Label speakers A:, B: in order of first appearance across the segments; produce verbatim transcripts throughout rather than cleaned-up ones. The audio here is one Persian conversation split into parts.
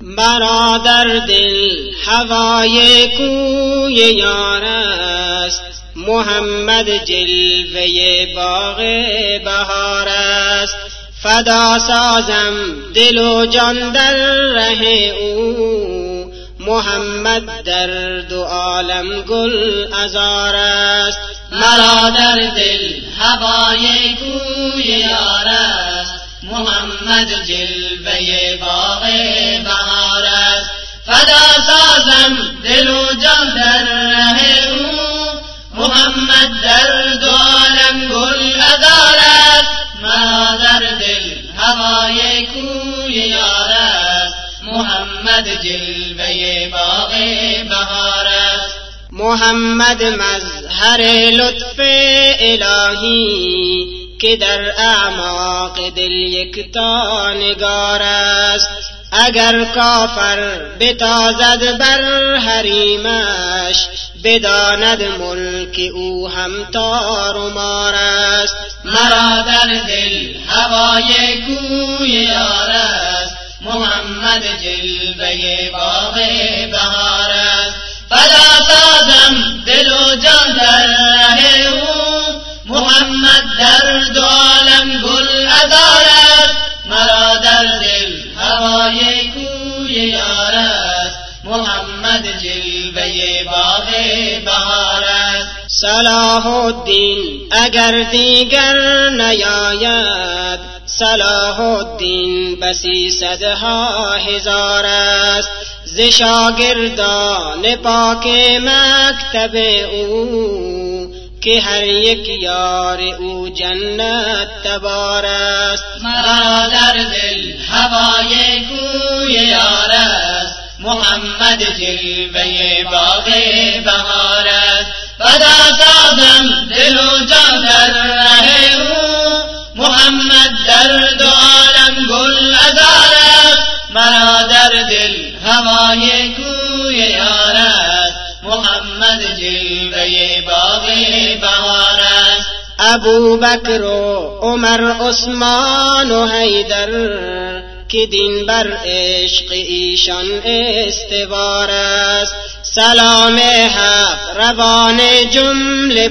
A: برادر دل هوای کوی یار است، محمد جلوه باغ بهار است. فدا سازم دل و جان در ره او، محمد در دو عالم گل عذار است.
B: مرا در دل هوای کوی یار است، محمد جلوه باغ بهار است. فدا سازم دل و جان در ره او، محمد در دو عالم گل عذار است. مرا در دل هوای کوی یار است، محمد جلوه باغ بهار است.
A: محمد مظهر لطف الهی که در اعماق دل یکتا نگار است. اگر کافر بتازد بر حریمش، بداند ملک او هم تار و مار است.
B: مرا در دل هوای کوی یار است، محمد جلوه باغ بهار است. فدا سازم دل و جان در ره او، محمد در دو عالم گل عذار است. مرا در دل هوای کوی یار است، محمد جلوه باغ بهار است.
A: صلاح الدین اگر دیگر نیاید، صلاح الدین بسی صدها هزار است. ز شاگردان پاک مکتب او، که هر یک یار او جنت تبار است.
B: مرا در دل هوای کوی یار است، محمد جلوه باغ بهار است. فدا سازم دل و جان در ره او، محمد در دو عالم گل عذار است. مرا در دل هوای کوی یار است، محمد جلوه باغ بهار است.
A: ابو بکر و عمر عثمان و حیدر، که دین بر عشق ایشان استوار است. سلام حق روان جمله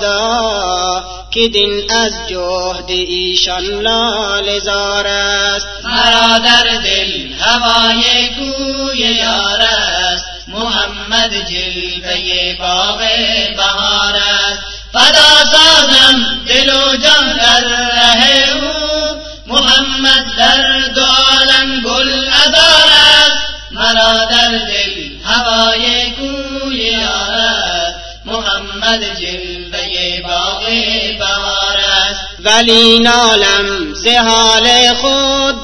A: بادا، که دین از جهد ایشان لاله زار است.
B: مرا در دل هوای کوی یار است، محمد جلوه باغ بهار است. فدا سازم دل و جان در ره او، محمد در دو عالم گل عذار است. مرا در دل هوای کوی یار است، محمد جلوه باغ بهار است.
A: ولی نالم ز حال خود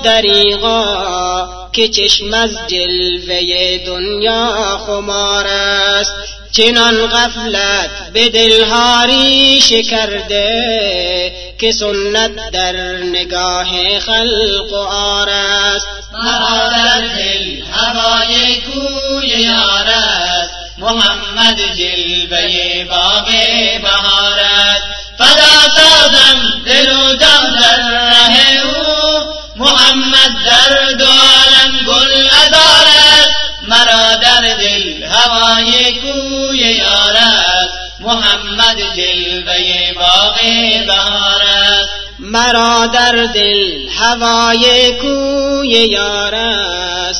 A: دریغا، که چشم از جلوه دنیا خمار است. چنان غفلت به دلهاری شکرده، که سنت در نگاه خلق و عار است.
B: مرا در دل هوای کوی یار است، محمد جلوه باغ بهار است. فدا سازم دل و جان در ره او، محمد در دو عالم گل عذار است. مرا در دل هوای کوی یار است، محمد جلوه باغ بهار است.
A: مرا در دل هوای کوی یار است،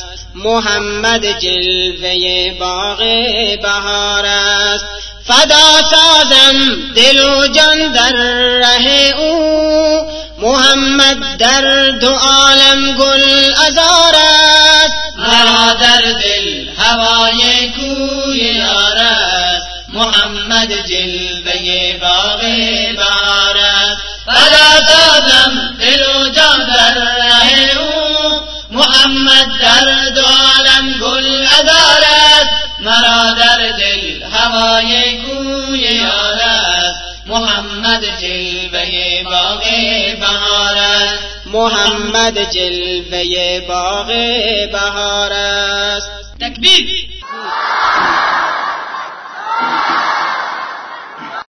A: محمد جلوه باغ بهار است. فدا سازم دل و جان در ره او، محمد در دو عالم گل عذار است.
B: مرا در دل هوای کوی یار است، محمد جلوه باغ بهار است. فدا سازم دل و جان در ره او، محمد در دو عالم گل عذار است. مرا در دل هوای کوی یار است، محمد جلوه باغ بهار است.
A: محمد جلوه باغ بهار است.
B: تکبیر.